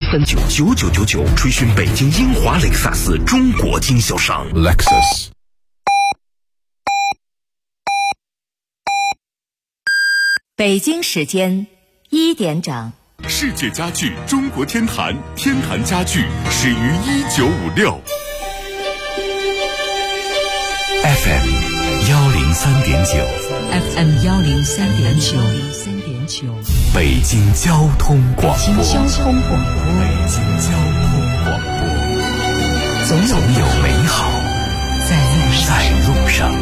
1399999垂询北京英华雷克萨斯中国经销商 Lexus。 北京时间1点整。 世界家具中国天坛，天坛家具始于1956。 FM 103.9 FM 103.9 北京交通广播。 北京交通广播。总有美好在路上。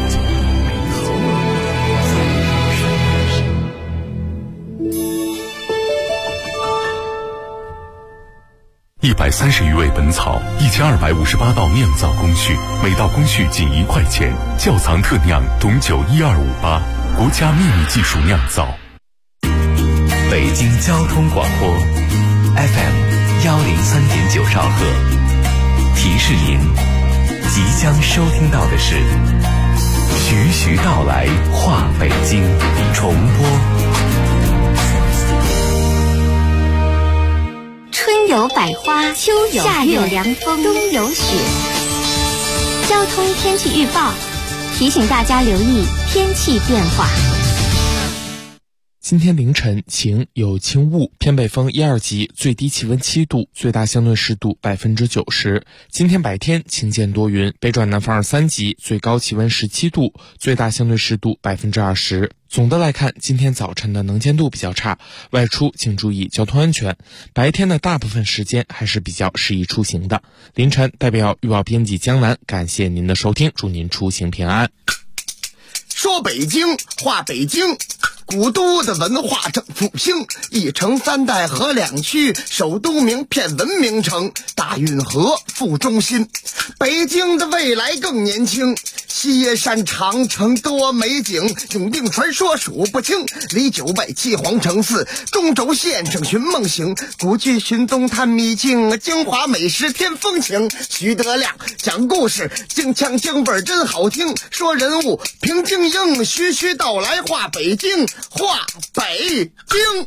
130余味本草，1258道酿造工序，每道工序仅1块钱。窖藏特酿董酒12588，国家秘密技术酿造。 北京交通广播 FM 103.9兆赫。提示您，即将收听到的是徐徐道来话北京重播。 春有百花，秋有夏有凉风，冬有雪。交通天气预报提醒大家留意天气变化。 今天凌晨晴，有轻雾，偏北风1、2级，最低气温7度，最大相对湿度90%。今天白天晴间多云，北转南风2、3级，最高气温17度，最大相对湿度20%。总的来看，今天早晨的能见度比较差，外出请注意交通安全。白天的大部分时间还是比较适宜出行的。凌晨代表预报编辑江南，感谢您的收听，祝您出行平安。 说北京话北京，古都的文化正复兴，一城三代河两区，首都名片文明城，大运河副中心。北京的未来更年轻，西山长城多美景，永定传说数不清，离9外7皇城4，中轴线整寻梦醒，古剧寻踪探秘境，京华美食添风情。徐德亮讲故事，京腔京味真好听，说人物评京英，徐徐道来话北京，话北京。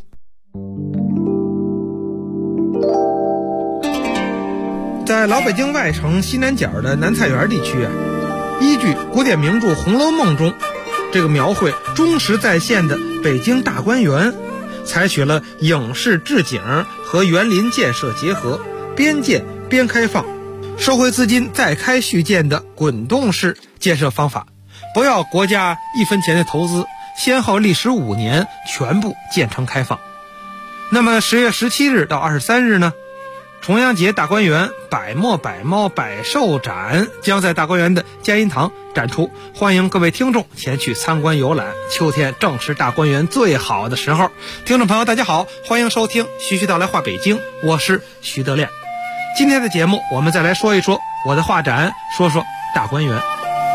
在老北京外城西南角的南菜园地区啊，依据古典名著《红楼梦》中这个描绘忠实再现的北京大观园，采取了影视置景和园林建设结合，边建边开放，收回资金再开续建的滚动式建设方法，不要国家1分钱的投资，先后历时5年全部建成开放。那么10月17日到23日呢，重阳节大观园百墨百猫百兽展将在大观园的佳音堂展出，欢迎各位听众前去参观游览。秋天正是大观园最好的时候。听众朋友大家好，欢迎收听徐徐道来话北京，我是徐德亮。今天的节目我们再来说一说我的画展，说说大观园。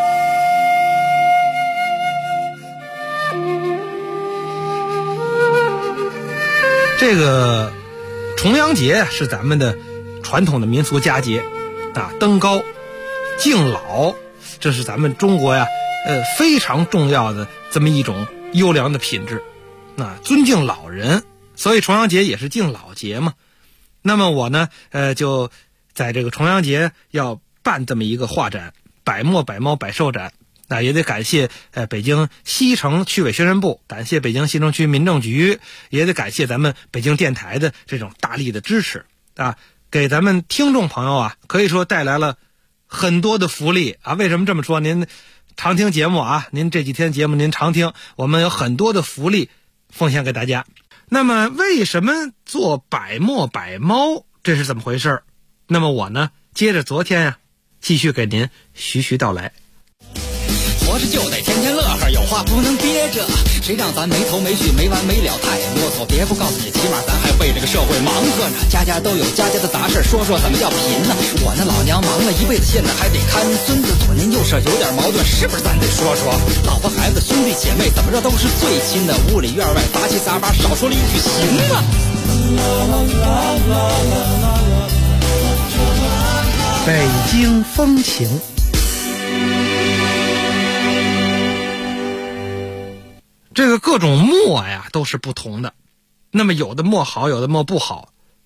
这个重阳节是咱们的传统的民俗佳节啊，登高敬老，这是咱们中国呀非常重要的这么一种优良的品质啊，尊敬老人，所以重阳节也是敬老节嘛。那么我呢就在这个重阳节要办这么一个画展，百墨百猫百兽展。那也得感谢北京西城区委宣传部，感谢北京西城区民政局，也得感谢咱们北京电台的这种大力的支持啊，给咱们听众朋友啊可以说带来了很多的福利啊。为什么这么说？您常听节目啊，您这几天节目您常听，我们有很多的福利奉献给大家。那么为什么做百墨百猫，这是怎么回事？那么我呢接着昨天呀继续给您徐徐道来。 活着就得天天乐呵，有话不能憋着，谁让咱没头没绪没完没了太啰嗦。别不告诉你，起码咱还为这个社会忙活呢。家家都有家家的杂事，说说怎么叫贫呢？我那老娘忙了一辈子，现在还得看孙子，左邻右舍有点矛盾，是不是咱得说说？老婆孩子兄弟姐妹怎么着都是最亲的，屋里院外杂七杂八，少说了一句行吗？ 北京风情。这个各种墨呀都是不同的，那么有的墨好，有的墨不好。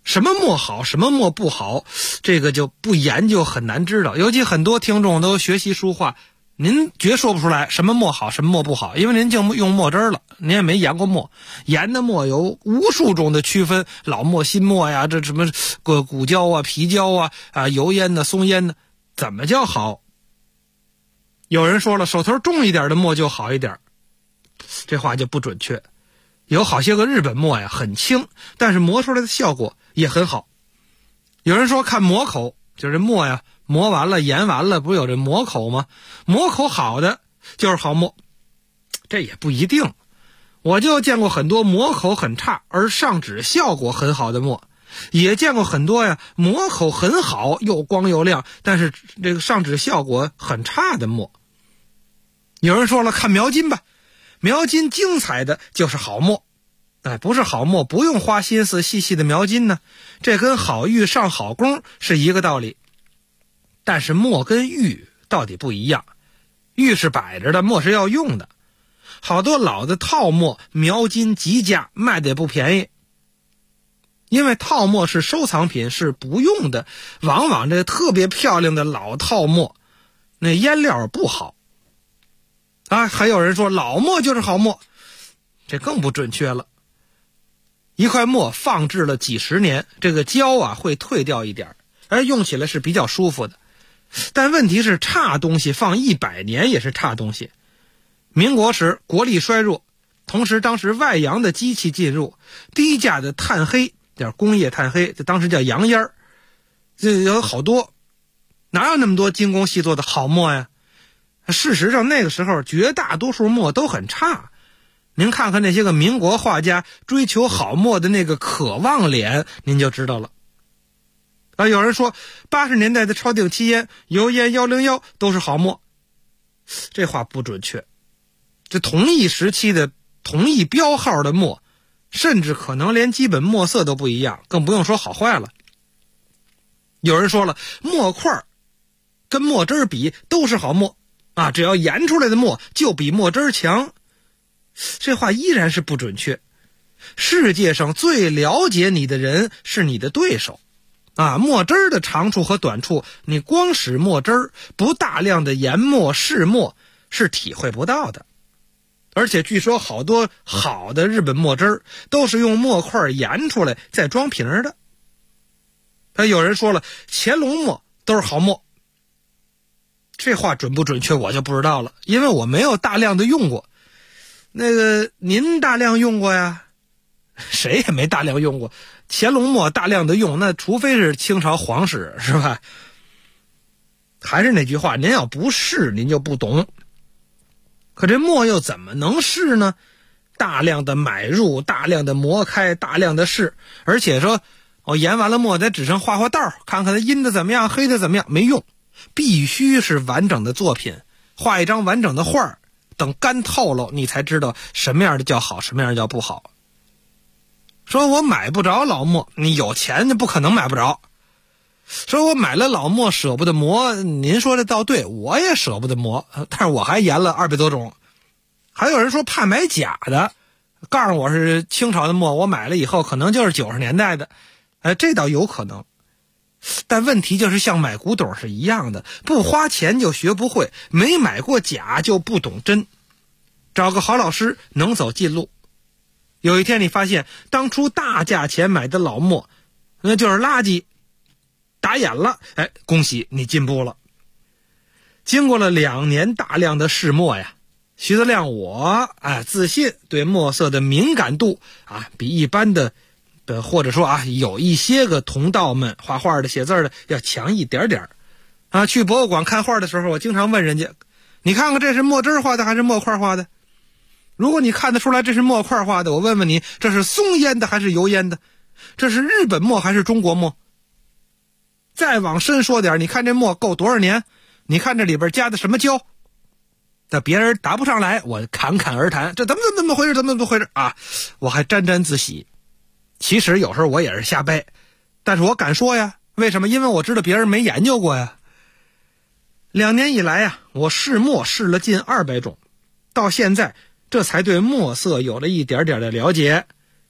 什么墨好，什么墨不好，这个就不研究很难知道。尤其很多听众都学习书画，您绝说不出来什么墨好，什么墨不好，因为您就用墨汁了，您也没研过墨。研的墨有无数种的区分，老墨、新墨呀，这什么骨胶啊、皮胶啊、油烟的、松烟的，怎么叫好？有人说了，手头重一点的墨就好一点，这话就不准确。有好些个日本墨呀，很轻，但是磨出来的效果也很好。有人说看磨口，就是墨呀磨完了研完了，不是有这磨口吗？磨口好的就是好墨，这也不一定。我就见过很多磨口很差而上纸效果很好的墨，也见过很多呀磨口很好又光又亮，但是这个上纸效果很差的墨。有人说了，看描金吧，描金精彩的就是好墨，不是好墨不用花心思细细的描金呢，这跟好玉上好工是一个道理。但是墨跟玉到底不一样，玉是摆着的，墨是要用的。好多老的套墨描金极佳，卖的也不便宜。因为套墨是收藏品，是不用的，往往这特别漂亮的老套墨那烟料不好还有人说老墨就是好墨，这更不准确了。一块墨放置了几十年，这个胶会退掉一点，而用起来是比较舒服的。但问题是，差东西放100年也是差东西。民国时国力衰弱，同时当时外洋的机器进入，低价的炭黑，叫工业炭黑，这当时叫洋烟，这有好多，哪有那么多精工细作的好墨呀？事实上那个时候绝大多数墨都很差。您看看那些个民国画家追求好墨的那个渴望脸，您就知道了。有人说80年代的超定期烟、油烟101都是好墨，这话不准确。这同一时期的同一标号的墨，甚至可能连基本墨色都不一样，更不用说好坏了。有人说了，墨块跟墨汁比都是好墨只要研出来的墨就比墨汁强，这话依然是不准确。世界上最了解你的人是你的对手墨汁的长处和短处，你光使墨汁不大量的研墨试墨是体会不到的。而且据说好多好的日本墨汁都是用墨块研出来再装瓶的。有人说了，乾隆墨都是好墨，这话准不准确我就不知道了，因为我没有大量的用过。那个您大量用过呀？谁也没大量用过。乾隆墨大量的用，那除非是清朝皇室，是吧？还是那句话，您要不试您就不懂。可这墨又怎么能试呢？大量的买入，大量的磨开，大量的试，而且说研完了墨在纸上画画道，看看它阴的怎么样，黑的怎么样，没用。必须是完整的作品，画一张完整的画，等干透了你才知道什么样的叫好，什么样的叫不好。说我买不着老墨，你有钱就不可能买不着。说我买了老墨舍不得磨，您说的倒对，我也舍不得磨，但是我还研了200多种。还有人说怕买假的，告诉我是清朝的墨，我买了以后可能就是90年代的，这倒有可能。但问题就是像买古董是一样的，不花钱就学不会，没买过假就不懂真。找个好老师能走近路。有一天你发现当初大价钱买的老墨那就是垃圾，打眼了，恭喜你进步了。经过了2年大量的试墨呀，徐德亮我自信对墨色的敏感度比一般的或者说有一些个同道们画画的写字的要强一点点去博物馆看画的时候，我经常问人家，你看看这是墨汁画的还是墨块画的？如果你看得出来这是墨块画的，我问问你，这是松烟的还是油烟的？这是日本墨还是中国墨？再往深说点，你看这墨够多少年？你看这里边加的什么胶？那别人答不上来，我侃侃而谈，这怎么回事？怎么回事我还沾沾自喜。其实有时候我也是瞎掰，但是我敢说呀。为什么？因为我知道别人没研究过呀。2年以来我试墨试了近200种，到现在这才对墨色有了一点点的了解。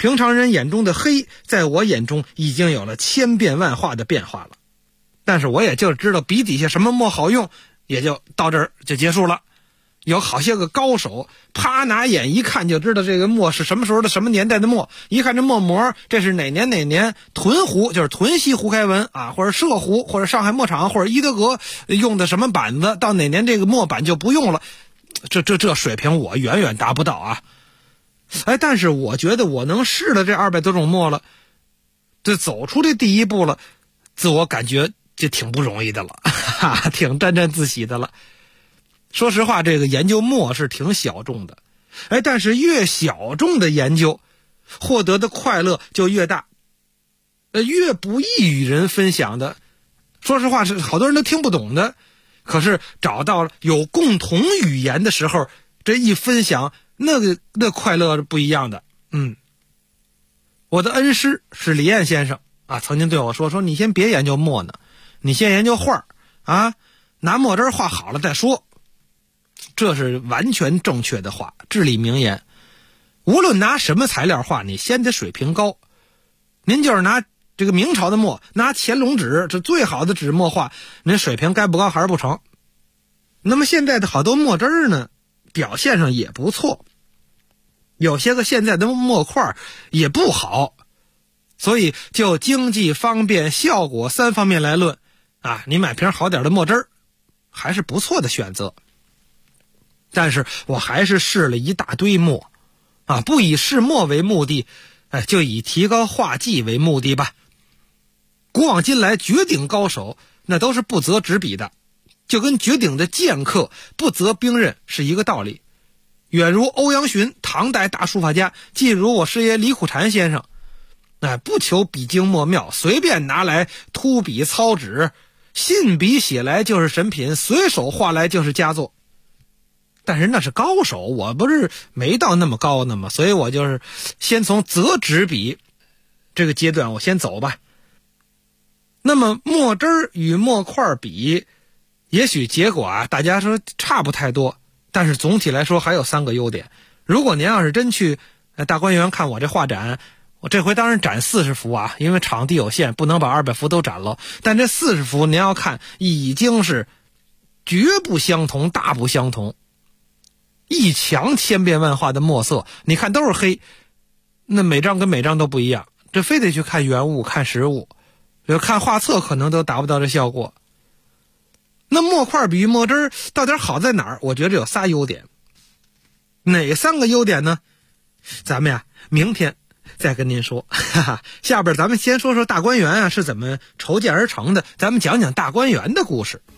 平常人眼中的黑，在我眼中已经有了千变万化的变化了。但是我也就知道笔底下什么墨好用，也就到这儿就结束了。有好些个高手，啪拿眼一看就知道这个墨是什么时候的什么年代的墨，一看这墨膜，这是哪年屯湖，就是屯溪胡开文啊，或者社湖，或者上海墨厂，或者伊德格用的什么板子，到哪年这个墨板就不用了。这水平我远远达不到啊。但是我觉得我能试了这200多种墨了，这走出这第一步了，自我感觉就挺不容易的了，挺沾沾自喜的了。说实话，这个研究墨是挺小众的，但是越小众的研究，获得的快乐就越大，越不易与人分享的。说实话，是好多人都听不懂的，可是找到有共同语言的时候，这一分享，那快乐是不一样的。我的恩师是李燕先生啊，曾经对我说你先别研究墨呢，你先研究画啊，拿墨汁画好了再说。这是完全正确的话，至理名言。无论拿什么材料画，你先得水平高。您就是拿这个明朝的墨，拿乾隆纸，这最好的纸墨画，您水平该不高还是不成。那么现在的好多墨汁呢，表现上也不错，有些个现在的墨块也不好，所以就经济、方便、效果3方面来论啊，你买瓶好点的墨汁还是不错的选择。但是我还是试了一大堆墨啊，不以试墨为目的，就以提高画技为目的吧。古往今来，绝顶高手那都是不择纸笔的，就跟绝顶的剑客不择兵刃是一个道理。远如欧阳询，唐代大书法家；近如我师爷李苦禅先生，不求笔精墨妙，随便拿来秃笔操纸，信笔写来就是神品，随手画来就是佳作。但是那是高手，我不是没到那么高呢吗？所以我就是先从择纸笔这个阶段我先走吧。那么墨汁与墨块比，也许结果大家说差不太多，但是总体来说还有3个优点。如果您要是真去大观园看我这画展，我这回当然展40幅啊，因为场地有限，不能把200幅都展了。但这40幅您要看，已经是绝不相同，大不相同。一墙千变万化的墨色，你看都是黑，那每张跟每张都不一样，这非得去看原物看实物，看画册可能都达不到这效果。那墨块比墨汁到底好在哪儿？我觉得有3优点。哪3个优点呢？咱们明天再跟您说。下边咱们先说说大观园是怎么筹建而成的，咱们讲讲大观园的故事。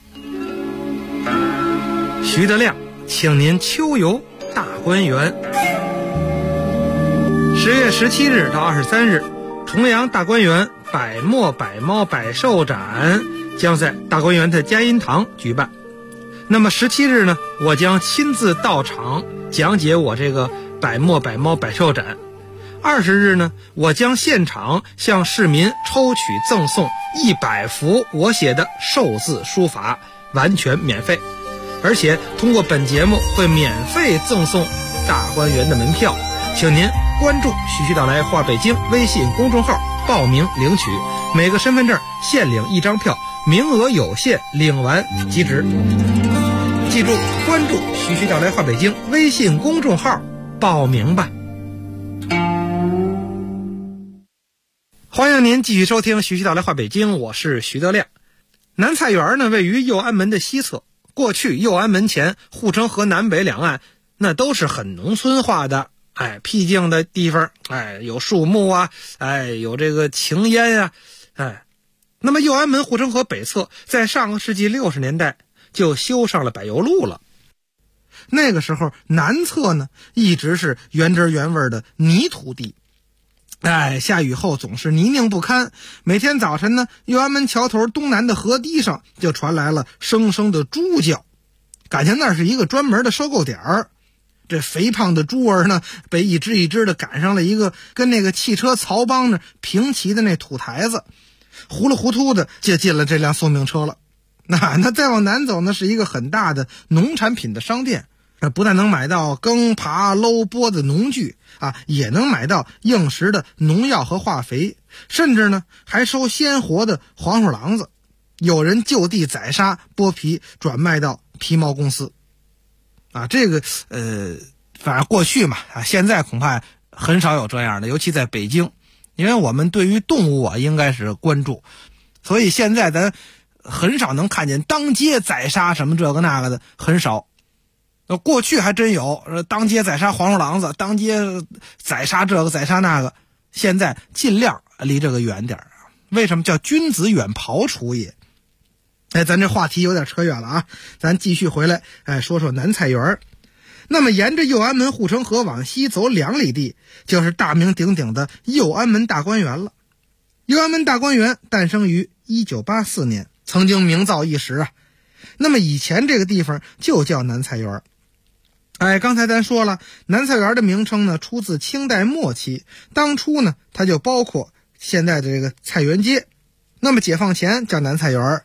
徐德亮请您秋游大观园。10月17日到23日，重阳大观园百墨百猫百兽展将在大观园的佳音堂举办。那么17日呢，我将亲自到场讲解我这个百墨百猫百兽展。20日呢，我将现场向市民抽取赠送100幅我写的寿字书法，完全免费。而且通过本节目会免费赠送大观园的门票，请您关注徐徐道来画北京微信公众号报名领取，每个身份证限领1张票，名额有限，领完即止。记住关注徐徐道来画北京微信公众号报名吧。欢迎您继续收听徐徐道来画北京，我是徐德亮。南菜园呢位于右安门的西侧，过去右安门前护城河南北两岸那都是很农村化的，僻静的地方，有树木啊，有这个晴烟啊，那么右安门护城河北侧在上个世纪60年代就修上了柏油路了。那个时候南侧呢一直是原汁原味的泥土地，下雨后总是泥泞不堪。每天早晨呢，右安门桥头东南的河堤上就传来了声声的猪叫，感情那是一个专门的收购点儿。这肥胖的猪儿呢，被一只一只的赶上了一个跟那个汽车槽帮呢平齐的那土台子，糊里糊涂的就进了这辆送命车了。那再往南走呢，是一个很大的农产品的商店， 不但能买到耕耙搂播的农具啊，也能买到应时的农药和化肥，甚至呢还收鲜活的黄鼠狼子，有人就地宰杀剥皮转卖到皮毛公司啊。这个反正过去嘛啊，现在恐怕很少有这样的，尤其在北京，因为我们对于动物啊应该是关注，所以现在咱很少能看见当街宰杀什么这个那个的，很少。过去还真有当街宰杀黄鼠狼子，当街宰杀这个宰杀那个，现在尽量离这个远点。为什么叫君子远庖厨也？咱这话题有点扯远了啊，咱继续回来说说南菜园。那么沿着右安门护城河往西走2里地，就是大名鼎鼎的右安门大观园了。右安门大观园诞生于1984年，曾经名噪一时啊。那么以前这个地方就叫南菜园。刚才咱说了，南菜园的名称呢出自清代末期，当初呢它就包括现在的这个菜园街。那么解放前叫南菜园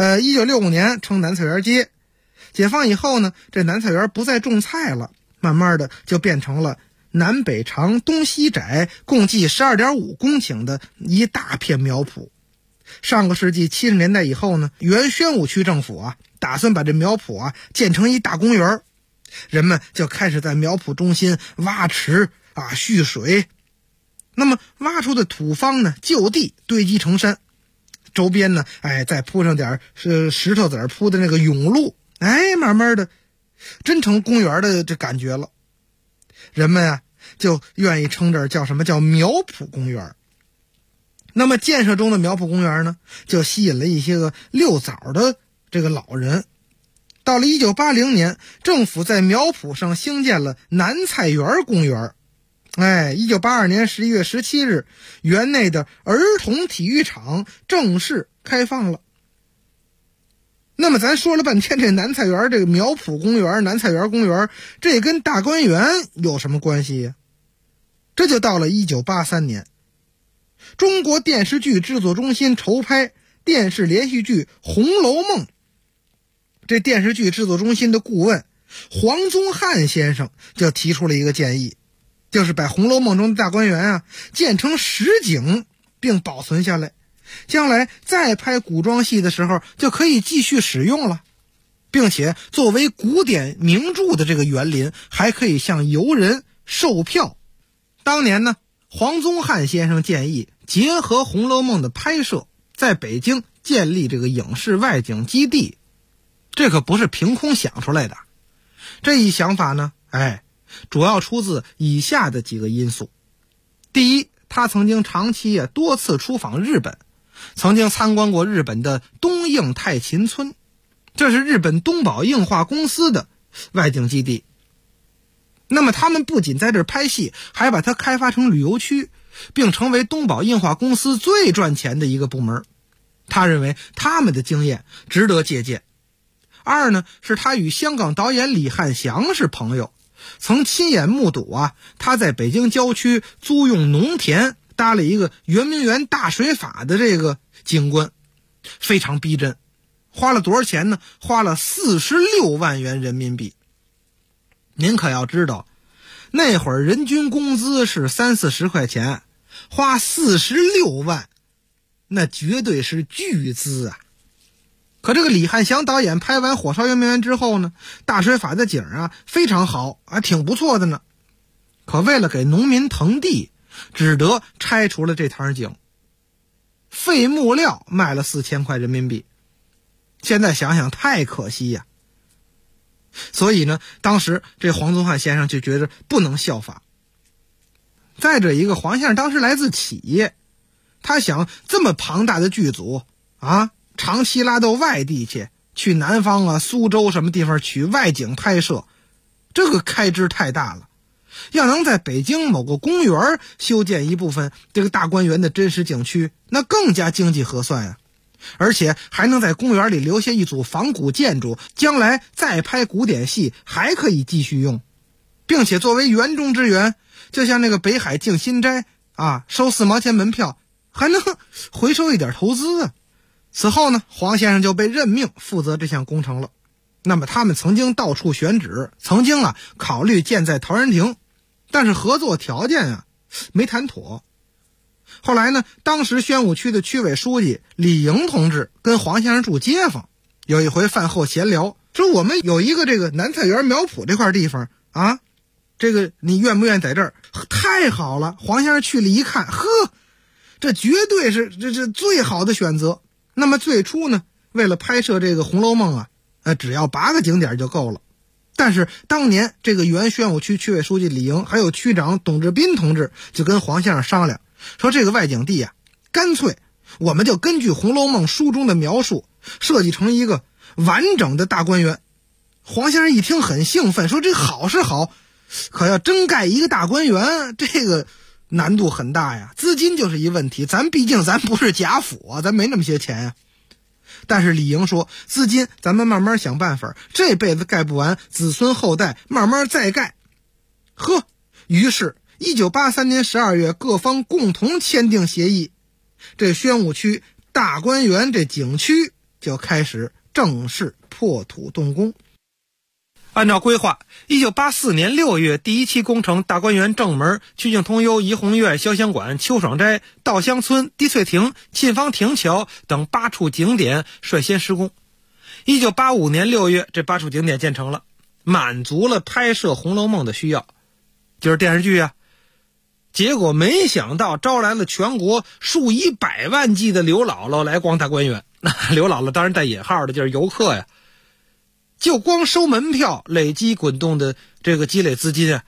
，1965年称南菜园街。解放以后呢，这南菜园不再种菜了，慢慢的就变成了南北长东西窄，共计12.5公顷的一大片苗圃。上个世纪70年代以后呢，原宣武区政府啊打算把这苗圃建成一大公园，人们就开始在苗圃中心挖池蓄水。那么挖出的土方呢就地堆积成山，周边呢再铺上点石头子铺的那个甬路，慢慢的真成公园的这感觉了。人们就愿意称这儿叫什么叫苗圃公园。那么建设中的苗圃公园呢，就吸引了一些个遛枣的这个老人。到了1980年，政府在苗圃上兴建了南菜园公园。1982年11月17日，园内的儿童体育场正式开放了。那么咱说了半天这南菜园这个苗圃公园南菜园公园，这跟大观园有什么关系呀？这就到了1983年，中国电视剧制作中心筹拍电视连续剧《红楼梦》，这电视剧制作中心的顾问黄宗汉先生就提出了一个建议，就是把《红楼梦》中的大观园建成实景并保存下来，将来再拍古装戏的时候就可以继续使用了，并且作为古典名著的这个园林还可以向游人售票。当年呢，黄宗汉先生建议结合《红楼梦》的拍摄，在北京建立这个影视外景基地，这可不是凭空想出来的。这一想法呢，主要出自以下的几个因素。第一，他曾经长期多次出访日本，曾经参观过日本的东映太勤村，这是日本东宝映画公司的外景基地。那么他们不仅在这儿拍戏，还把它开发成旅游区，并成为东宝映画公司最赚钱的一个部门。他认为他们的经验值得借鉴。二呢，是他与香港导演李汉祥是朋友，曾亲眼目睹他在北京郊区租用农田搭了一个圆明园大水法的这个景观，非常逼真。花了多少钱呢？花了46万元人民币。您可要知道，那会儿人均工资是30-40块钱，花46万，那绝对是巨资啊！可这个李汉祥导演拍完《火烧圆明园》之后呢，大水法的景非常好，还挺不错的呢。可为了给农民腾地，只得拆除了这摊景，废木料卖了4000块人民币。现在想想太可惜呀。所以呢，当时这黄宗汉先生就觉得不能效法。再者一个，黄先生当时来自企业，他想这么庞大的剧组长期拉到外地去南方苏州什么地方取外景拍摄，这个开支太大了。要能在北京某个公园修建一部分这个大观园的真实景区，那更加经济合算呀。而且还能在公园里留下一组仿古建筑，将来再拍古典戏还可以继续用，并且作为园中之园，就像那个北海静心斋收4毛钱门票，还能回收一点投资啊。此后呢，黄先生就被任命负责这项工程了。 那么他们曾经到处选址，曾经考虑建在陶然亭，但是合作条件没谈妥。后来呢，当时宣武区的区委书记李莹同志跟黄先生住街坊，有一回饭后闲聊，说我们有一个这个南菜园苗圃这块地方这个你愿不愿意在这儿？太好了！黄先生去了一看，呵，这绝对是这最好的选择。那么最初呢，为了拍摄这个《红楼梦》只要8个景点就够了。但是当年这个原宣武区区委书记李莹还有区长董志斌同志就跟黄先生商量，说这个外景地干脆我们就根据《红楼梦》书中的描述设计成一个完整的大观园。黄先生一听很兴奋，说这好是好，可要真盖一个大观园，这个难度很大呀，资金就是一问题。毕竟咱不是贾府咱没那么些钱呀。但是李莹说，资金咱们慢慢想办法，这辈子盖不完，子孙后代慢慢再盖。于是1983年12月，各方共同签订协议，这宣武区大观园这景区就开始正式破土动工。按照规划，1984年6月，第一期工程大观园正门、曲径通幽、怡红院、潇湘馆、秋爽斋、稻香村、滴翠亭、沁芳亭桥等8处景点率先施工。1985年6月，这8处景点建成了，满足了拍摄《红楼梦》的需要，就是电视剧结果没想到招来了全国数以百万计的刘姥姥来逛大观园。刘姥姥当然带引号的，就是游客呀。就光收门票累积滚动的这个积累资金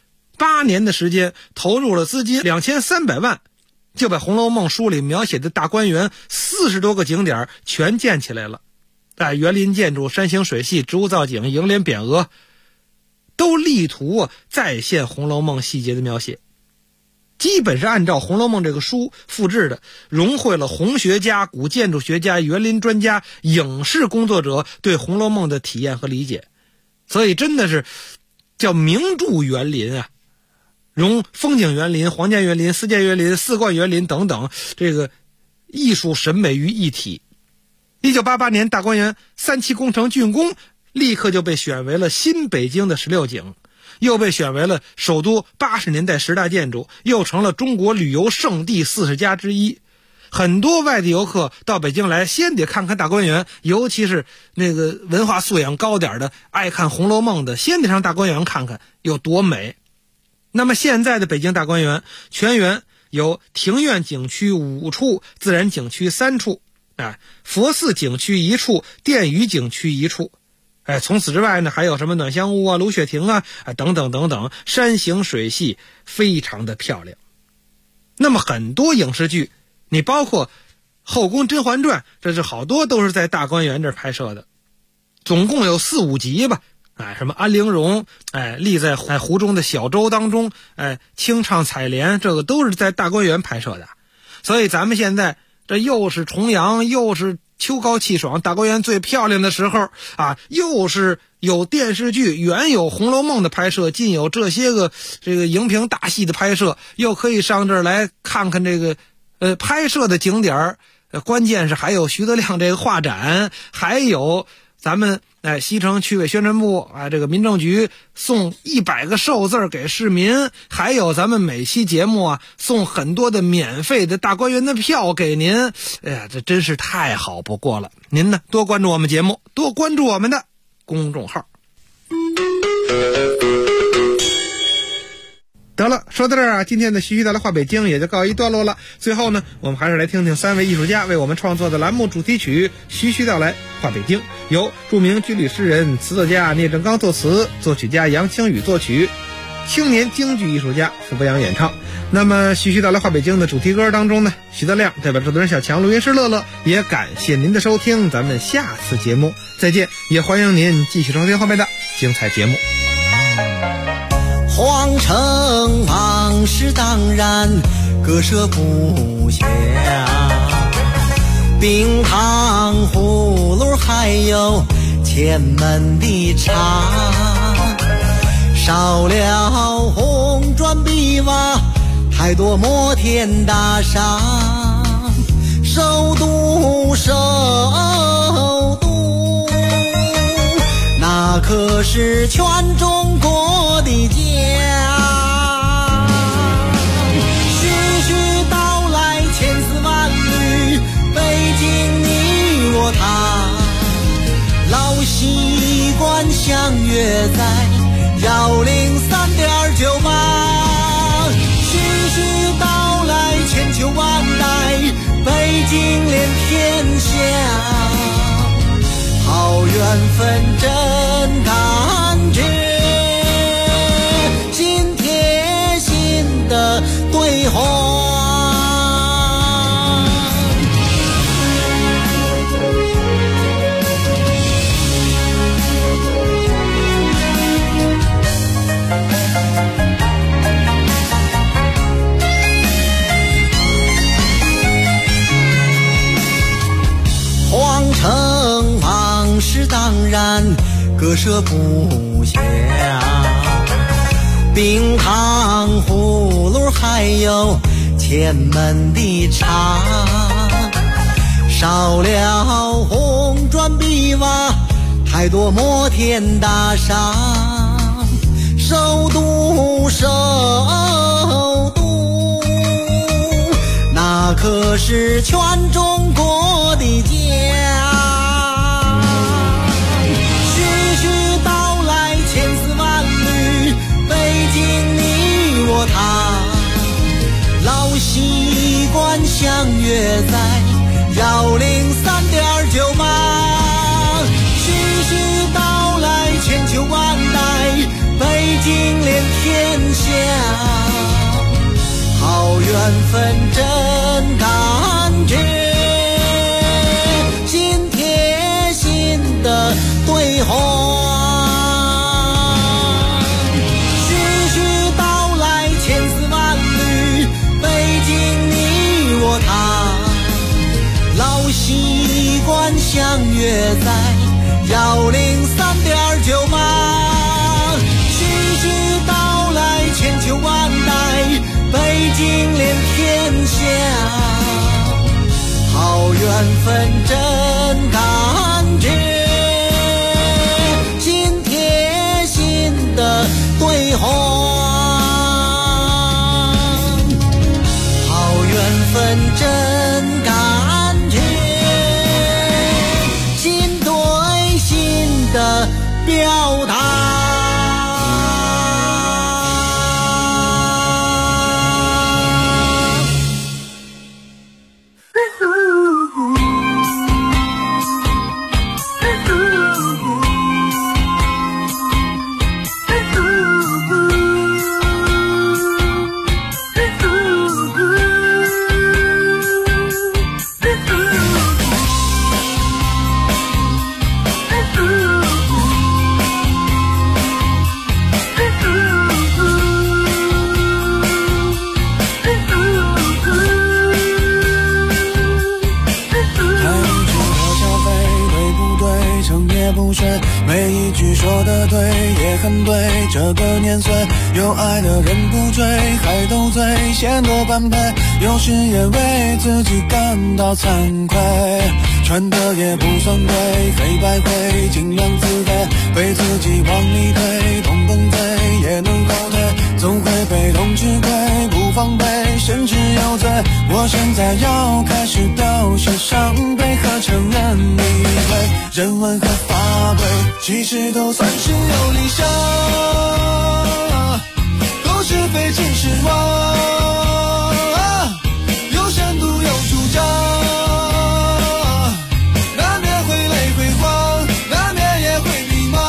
8年的时间投入了资金2300万，就把《红楼梦》书里描写的大观园40多个景点全建起来了。园林建筑、山形水系、植物造景、楹联匾额都力图再现《红楼梦》细节的描写，基本是按照《红楼梦》这个书复制的，融汇了红学家、古建筑学家、园林专家、影视工作者对《红楼梦》的体验和理解。所以真的是叫名著园林融风景园林、皇家园林、私建园林、四冠园林等等这个艺术审美于一体。1988年大观园3期工程竣工，立刻就被选为了新北京的16景，又被选为了首都80年代10大建筑，又成了中国旅游胜地40家之一。很多外地游客到北京来，先得看看大观园，尤其是那个文化素养高点的、爱看《红楼梦》的，先得上大观园看看有多美。那么现在的北京大观园全园有庭院景区5处，自然景区3处，佛寺景区1处，殿宇景区1处。从此之外呢，还有什么暖香屋芦雪亭等等等等，山形水系非常的漂亮。那么很多影视剧，你包括《后宫甄嬛传》，这是好多都是在大观园这儿拍摄的，总共有4、5集吧。什么安陵容立在湖中的小舟当中，清唱采莲，这个都是在大观园拍摄的。所以咱们现在这又是重阳，又是秋高气爽，大观园最漂亮的时候又是有电视剧，原有《红楼梦》的拍摄，近有这些个这个荧屏大戏的拍摄，又可以上这儿来看看这个拍摄的景点关键是还有徐德亮这个画展，还有咱们西城区委宣传部这个民政局送100个寿字给市民，还有咱们每期节目送很多的免费的大观园的票给您。这真是太好不过了。您呢，多关注我们节目，多关注我们的公众号。得了，说到这儿今天的徐徐道来话北京也就告一段落了。最后呢，我们还是来听听3位艺术家为我们创作的栏目主题曲《徐徐道来话北京》，由著名军旅诗人、词作家聂正刚作词，作曲家杨清宇作曲，青年京剧艺术家傅博阳演唱。那么《徐徐道来话北京》的主题歌当中呢，徐德亮代表制作人小强、录音师乐乐，也感谢您的收听，咱们下次节目再见，也欢迎您继续收听后面的精彩节目。 皇城往事当然割舍不下，冰糖葫芦还有前门的茶，少了红砖碧瓦，太多摩天大厦，首都可是全中国的家。徐徐道来千丝万缕，北京你我他，老习惯相约在103.98。徐徐道来千秋万代，北京连天下，好缘分真感觉，心贴心的对话。皇城往事当然割舍不下，冰糖葫芦还有前门的茶，少了红砖碧瓦，太多摩天大厦。首都首都，那可是全中国的家。徐徐道来千丝万缕，北京你我他，老习惯相约在103.98。徐徐道来千秋万代，北京连天下，好缘分真感觉，心贴心的对话。徐徐道来千丝万缕，北京你我他，老习惯相约在103.98。徐徐道来千秋万代，北京连天下，好缘分真感觉，心贴心的对话。好缘分真感觉，心对心的表达。 每一句说的对也很对，这个年岁有爱的人不追，还斗嘴显得般配，有时也为自己感到惭愧，穿的也不算贵，黑白灰尽量自卑，被自己往里推，动动嘴也能后退，总会被动吃亏，不防备甚至有罪。我现在要开始表现伤悲和承认理会，人文和法规其实都算是有理想，都是非真实话，有深度有主张，难免会累会慌，难免也会迷茫。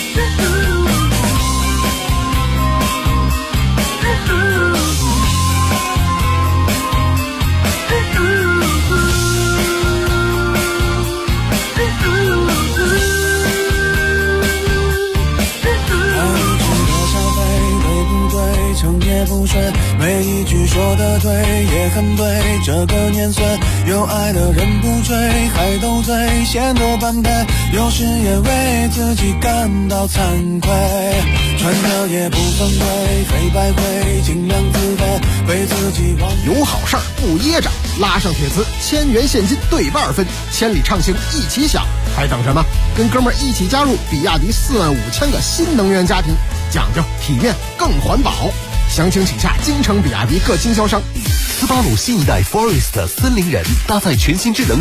也不睡，每一句说的对也很对，这个年岁有爱的人不追，还斗嘴显得般配，有时也为自己感到惭愧，穿的也不算贵，黑白灰尽量自卑，被自己忘。 有好事儿不噎着， 拉上铁磁，1000元现金对半分，千里畅行一起享，还等什么？跟哥们儿一起加入比亚迪45000个新能源家庭，讲究体面更环保。详情请下京城比亚迪各经销商。 斯巴鲁新一代 Forest 森林人搭载全新智能